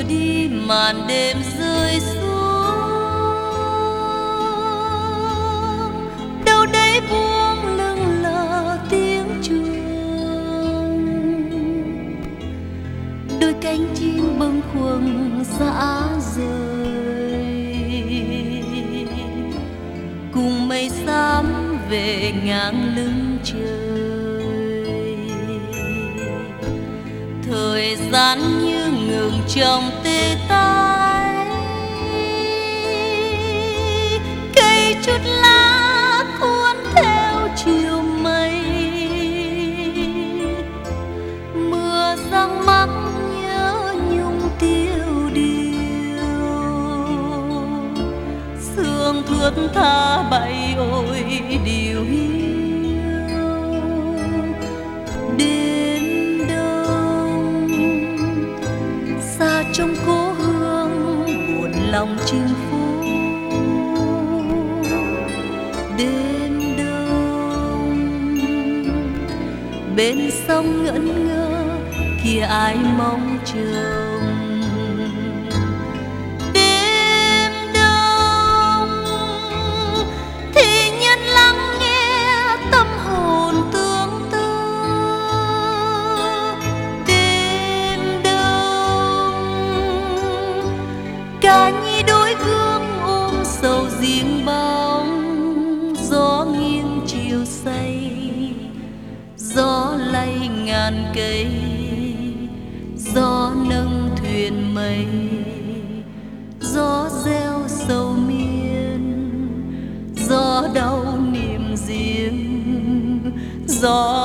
chưa đi màn đêm rơi xuống, đâu đấy buông lưng lờ tiếng chuông, đôi cánh chim bâng khuâng dã rời, cùng mây xám về ngang lưng trời. Thời gian như ngừng trong tê tái, cây chút lá cuốn theo chiều mây, mưa giăng mắc nhớ nhung tiêu điều, sương thướt tha bay ôi điều hiu. Trong cố hương buồn lòng chinh phu, đêm đông bên sông ngẩn ngơ kia ai mong trông. Đêm đông thì nhân lắng nghe tâm hồn tương tư, ca nhi đôi gương ôm sầu riêng bóng. Gió nghiêng chiều say, gió lay ngàn cây, gió nâng thuyền mây, gió reo sầu miên, gió đau niềm riêng, gió